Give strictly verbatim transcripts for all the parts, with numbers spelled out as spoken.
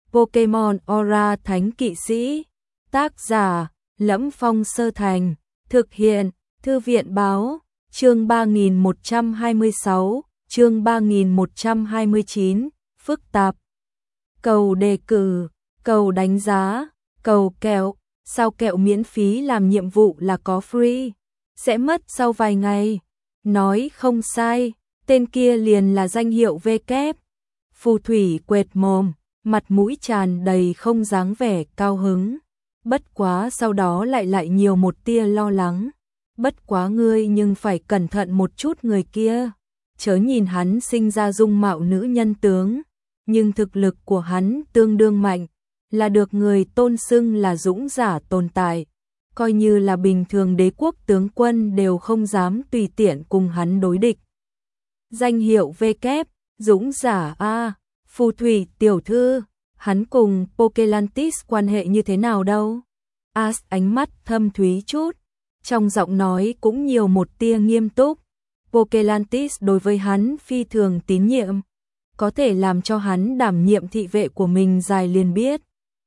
Pokemon Aura Thánh Kỵ Sĩ. Tác giả: Lẫm Phong Sơ Thành. Thực hiện: Thư viện báo. Chương ba nghìn một trăm hai mươi sáu, chương ba nghìn một trăm hai mươi chín, phức tạp. Cầu đề cử, cầu đánh giá, cầu kẹo, sao kẹo miễn phí làm nhiệm vụ là có free, sẽ mất sau vài ngày. Nói không sai, tên kia liền là danh hiệu V kép. Phù thủy quệt mồm, mặt mũi tràn đầy không dáng vẻ cao hứng. Bất quá sau đó lại lại nhiều một tia lo lắng. Bất quá ngươi nhưng phải cẩn thận một chút người kia. Chớ nhìn hắn sinh ra dung mạo nữ nhân tướng, nhưng thực lực của hắn tương đương mạnh, là được người tôn xưng là dũng giả tồn tại. Coi như là bình thường đế quốc tướng quân đều không dám tùy tiện cùng hắn đối địch. Danh hiệu V kép, dũng giả a, phù thủy tiểu thư, hắn cùng Pokelantis quan hệ như thế nào đâu? Ash ánh mắt thâm thúy chút, trong giọng nói cũng nhiều một tia nghiêm túc. Pokelantis đối với hắn phi thường tín nhiệm, có thể làm cho hắn đảm nhiệm thị vệ của mình dài liền biết.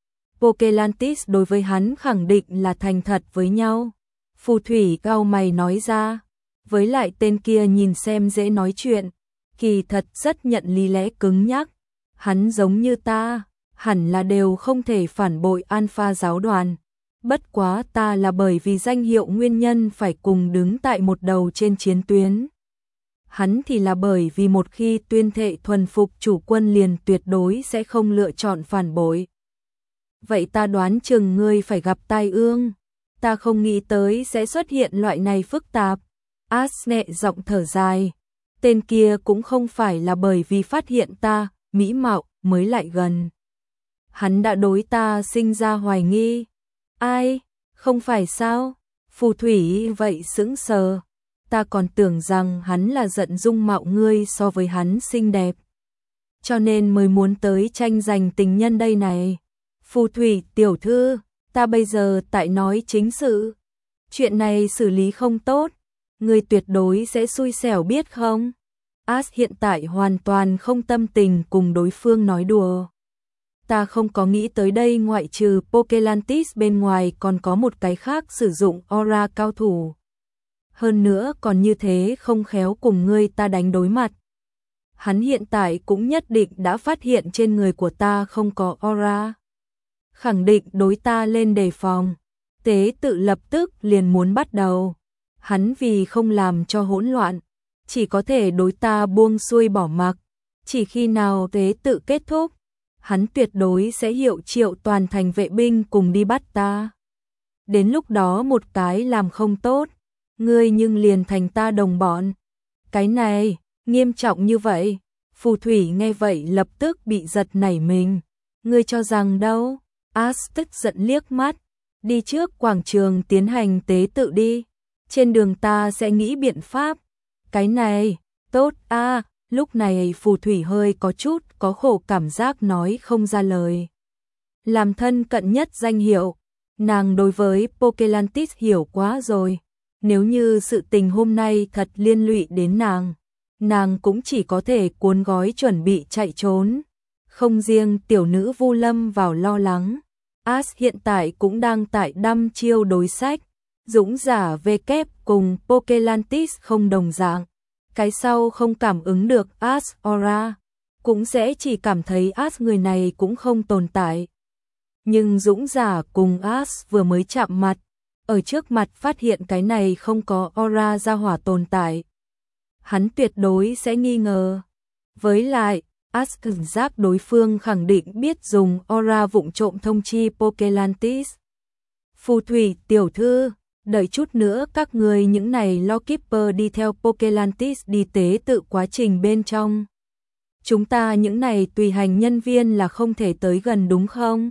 Pokelantis đối với hắn khẳng định là thành thật với nhau. Phù thủy cau mày nói ra, với lại tên kia nhìn xem dễ nói chuyện, kỳ thật rất nhận lý lẽ cứng nhắc. Hắn giống như ta, hẳn là đều không thể phản bội Alpha giáo đoàn. Bất quá ta là bởi vì danh hiệu nguyên nhân phải cùng đứng tại một đầu trên chiến tuyến. Hắn thì là bởi vì một khi tuyên thệ thuần phục chủ quân liền tuyệt đối sẽ không lựa chọn phản bội. Vậy ta đoán chừng ngươi phải gặp tai ương. Ta không nghĩ tới sẽ xuất hiện loại này phức tạp. Ash nhẹ giọng thở dài. Tên kia cũng không phải là bởi vì phát hiện ta mỹ mạo mới lại gần. Hắn đã đối ta sinh ra hoài nghi. Ai? Không phải sao? Phù thủy vậy sững sờ. Ta còn tưởng rằng hắn là giận dung mạo ngươi so với hắn xinh đẹp, cho nên mới muốn tới tranh giành tình nhân đây này. Phù thủy tiểu thư, ta bây giờ tại nói chính sự. Chuyện này xử lý không tốt, ngươi tuyệt đối sẽ xui xẻo biết không? Ash hiện tại hoàn toàn không tâm tình cùng đối phương nói đùa. Ta không có nghĩ tới đây, ngoại trừ Pokelantis bên ngoài còn có một cái khác sử dụng aura cao thủ. Hơn nữa còn như thế không khéo cùng ngươi ta đánh đối mặt. Hắn hiện tại cũng nhất định đã phát hiện trên người của ta không có aura, khẳng định đối ta lên đề phòng. Tế tự lập tức liền muốn bắt đầu. Hắn vì không làm cho hỗn loạn, chỉ có thể đối ta buông xuôi bỏ mặc. Chỉ khi nào tế tự kết thúc, hắn tuyệt đối sẽ hiệu triệu toàn thành vệ binh cùng đi bắt ta. Đến lúc đó một cái làm không tốt, ngươi nhưng liền thành ta đồng bọn. Cái này, nghiêm trọng như vậy. Phù thủy nghe vậy lập tức bị giật nảy mình. Ngươi cho rằng đâu? Ash tức giận liếc mắt. Đi trước quảng trường tiến hành tế tự đi. Trên đường ta sẽ nghĩ biện pháp. Cái này, tốt a. À, lúc này phù thủy hơi có chút có khổ cảm giác nói không ra lời. Làm thân cận nhất danh hiệu, nàng đối với Pokelantis hiểu quá rồi. Nếu như sự tình hôm nay thật liên lụy đến nàng, nàng cũng chỉ có thể cuốn gói chuẩn bị chạy trốn. Không riêng tiểu nữ Vu lâm vào lo lắng, Ash hiện tại cũng đang tại đăm chiêu đối sách. Dũng giả V kép cùng Pokelantis không đồng dạng. Cái sau không cảm ứng được Ash aura, cũng sẽ chỉ cảm thấy Ash người này cũng không tồn tại. Nhưng dũng giả cùng Ash vừa mới chạm mặt, ở trước mặt phát hiện cái này không có aura ra hỏa tồn tại, hắn tuyệt đối sẽ nghi ngờ. Với lại, Ash cảm giác đối phương khẳng định biết dùng aura vụng trộm thông chi Pokelantis. Phù thủy tiểu thư, đợi chút nữa các người những này Lawkeeper đi theo Pokelantis đi tế tự quá trình bên trong. Chúng ta những này tùy hành nhân viên là không thể tới gần đúng không?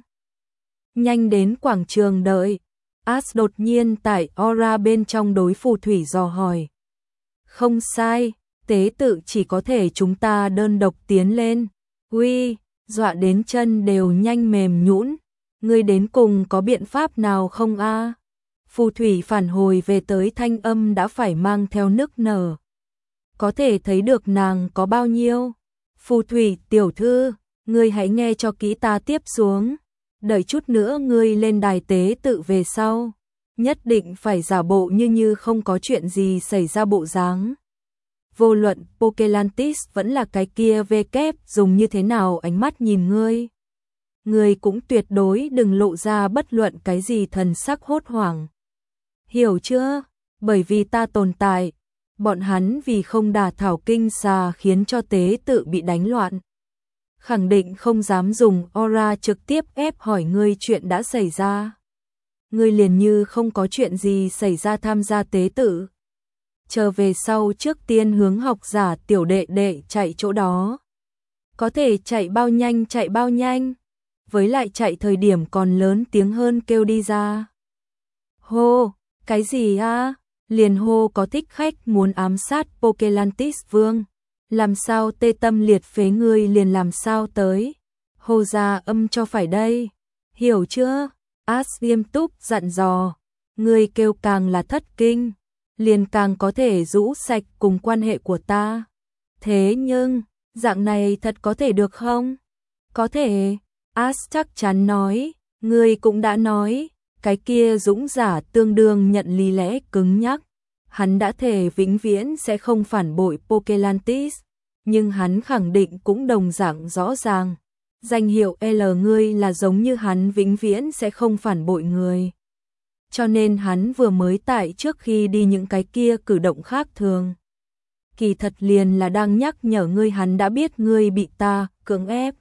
Nhanh đến quảng trường đợi. Ash đột nhiên tại aura bên trong đối phù thủy dò hỏi. Không sai, tế tự chỉ có thể chúng ta đơn độc tiến lên. Uy, dọa đến chân đều nhanh mềm nhũn. Ngươi đến cùng có biện pháp nào không a? Phù thủy phản hồi về tới thanh âm đã phải mang theo nức nở. Có thể thấy được nàng có bao nhiêu. Phù thủy tiểu thư, Ngươi hãy nghe cho kỹ ta tiếp xuống. Đợi chút nữa ngươi lên đài tế tự về sau. Nhất định phải giả bộ như như không có chuyện gì xảy ra bộ dáng. Vô luận Pokelantis vẫn là cái kia V kép dùng như thế nào ánh mắt nhìn ngươi. Ngươi cũng tuyệt đối đừng lộ ra bất luận cái gì thần sắc hốt hoảng. Hiểu chưa? Bởi vì ta tồn tại, bọn hắn vì không đả thảo kinh xà khiến cho tế tự bị đánh loạn. Khẳng định không dám dùng aura trực tiếp ép hỏi ngươi chuyện đã xảy ra. Ngươi liền như không có chuyện gì xảy ra tham gia tế tự. Chờ về sau trước tiên hướng học giả tiểu đệ đệ chạy chỗ đó. Có thể chạy bao nhanh chạy bao nhanh. Với lại chạy thời điểm còn lớn tiếng hơn kêu đi ra. Hô, cái gì a? Liền hô có thích khách muốn ám sát Pokelantis Vương. Làm sao tê tâm liệt phế ngươi liền làm sao tới. Hô ra âm cho phải đây. Hiểu chưa? As nghiêm túc dặn dò. Ngươi kêu càng là thất kinh, liền càng có thể rũ sạch cùng quan hệ của ta. Thế nhưng, dạng này thật có thể được không? Có thể. As chắc chắn nói. Ngươi cũng đã nói. Cái kia dũng giả tương đương nhận lý lẽ cứng nhắc. Hắn đã thề vĩnh viễn sẽ không phản bội Pokelantis. Nhưng hắn khẳng định cũng đồng dạng rõ ràng. Danh hiệu L ngươi là giống như hắn vĩnh viễn sẽ không phản bội người. Cho nên hắn vừa mới tại trước khi đi những cái kia cử động khác thường. Kỳ thật liền là đang nhắc nhở ngươi hắn đã biết ngươi bị ta cưỡng ép.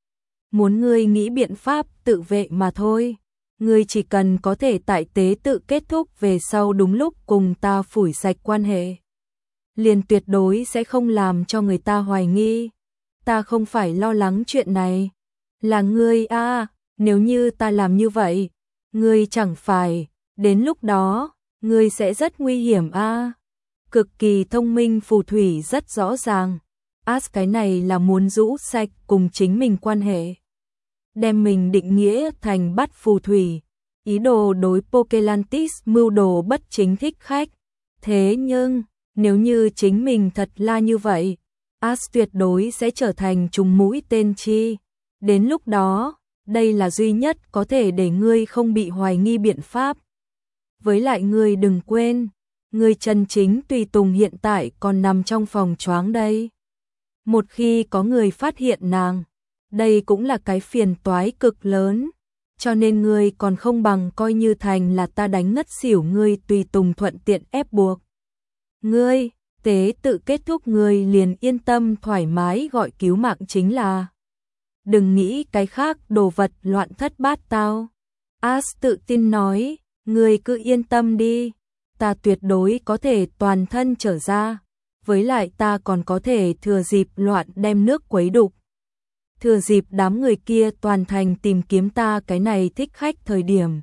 Muốn ngươi nghĩ biện pháp tự vệ mà thôi. Ngươi chỉ cần có thể tại tế tự kết thúc về sau đúng lúc cùng ta phủi sạch quan hệ. Liền tuyệt đối sẽ không làm cho người ta hoài nghi. Ta không phải lo lắng chuyện này. Là ngươi a, à, nếu như ta làm như vậy, ngươi chẳng phải, đến lúc đó, ngươi sẽ rất nguy hiểm a. À. Cực kỳ thông minh phù thủy rất rõ ràng. As cái này là muốn rũ sạch cùng chính mình quan hệ. Đem mình định nghĩa thành bắt phù thủy. Ý đồ đối Pokelantis mưu đồ bất chính thích khách. Thế nhưng, nếu như chính mình thật là như vậy, As tuyệt đối sẽ trở thành trùng mũi tên chi. Đến lúc đó, đây là duy nhất có thể để ngươi không bị hoài nghi biện pháp. Với lại ngươi đừng quên, ngươi chân chính tùy tùng hiện tại còn nằm trong phòng choáng đây. Một khi có người phát hiện nàng, đây cũng là cái phiền toái cực lớn. Cho nên ngươi còn không bằng coi như thành là ta đánh ngất xỉu ngươi tùy tùng thuận tiện ép buộc. Ngươi, tế tự kết thúc ngươi liền yên tâm thoải mái gọi cứu mạng chính là. Đừng nghĩ cái khác đồ vật loạn thất bát tao. As tự tin nói, ngươi cứ yên tâm đi. Ta tuyệt đối có thể toàn thân trở ra. Với lại ta còn có thể thừa dịp loạn đem nước quấy đục. Thừa dịp đám người kia toàn thành tìm kiếm ta cái này thích khách thời điểm.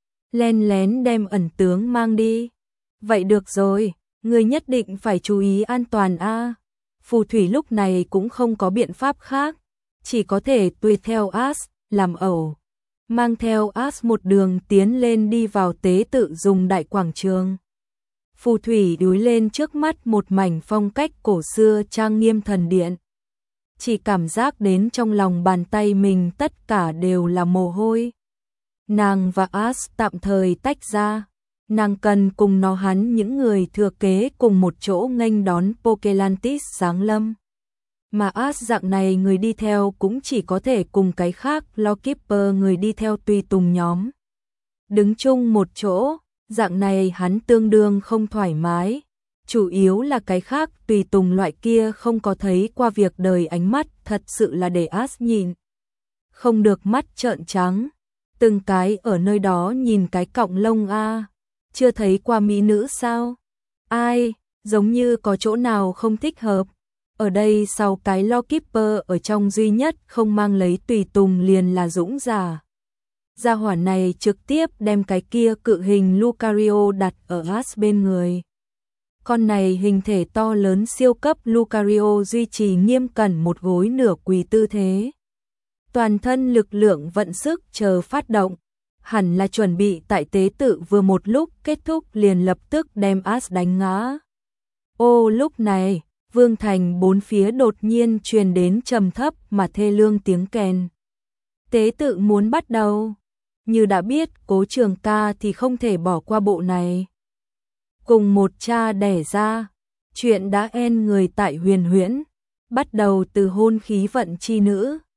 Len lén đem ẩn tướng mang đi. Vậy được rồi, ngươi nhất định phải chú ý an toàn a. À. Phù thủy lúc này cũng không có biện pháp khác. Chỉ có thể tùy theo As, làm ẩu. Mang theo As một đường tiến lên đi vào tế tự dùng đại quảng trường. Phù thủy đuối lên trước mắt một mảnh phong cách cổ xưa trang nghiêm thần điện. Chỉ cảm giác đến trong lòng bàn tay mình tất cả đều là mồ hôi. Nàng và As tạm thời tách ra. Nàng cần cùng nó hắn những người thừa kế cùng một chỗ nghênh đón Pokelantis giáng lâm. Mà As dạng này người đi theo cũng chỉ có thể cùng cái khác Lawkeeper người đi theo tùy tùng nhóm. Đứng chung một chỗ, dạng này hắn tương đương không thoải mái. Chủ yếu là cái khác tùy tùng loại kia không có thấy qua việc đời ánh mắt thật sự là để As nhìn. Không được mắt trợn trắng. Từng cái ở nơi đó nhìn cái cọng lông a. Chưa thấy qua mỹ nữ sao? Ai, giống như có chỗ nào không thích hợp. Ở đây sau cái Lawkeeper ở trong duy nhất không mang lấy tùy tùng liền là dũng giả. Gia hỏa này trực tiếp đem cái kia cự hình Lucario đặt ở As bên người. Con này hình thể to lớn siêu cấp Lucario duy trì nghiêm cẩn một gối nửa quỳ tư thế. Toàn thân lực lượng vận sức chờ phát động. Hẳn là chuẩn bị tại tế tự vừa một lúc kết thúc liền lập tức đem As đánh ngã. Ô lúc này, Vương thành bốn phía đột nhiên truyền đến trầm thấp mà thê lương tiếng kèn. Tế tự muốn bắt đầu. Như đã biết Cố Trường ca thì không thể bỏ qua bộ này. Cùng một cha đẻ ra, chuyện đã en người tại Huyền Huyễn, bắt đầu từ hôn khí vận chi nữ.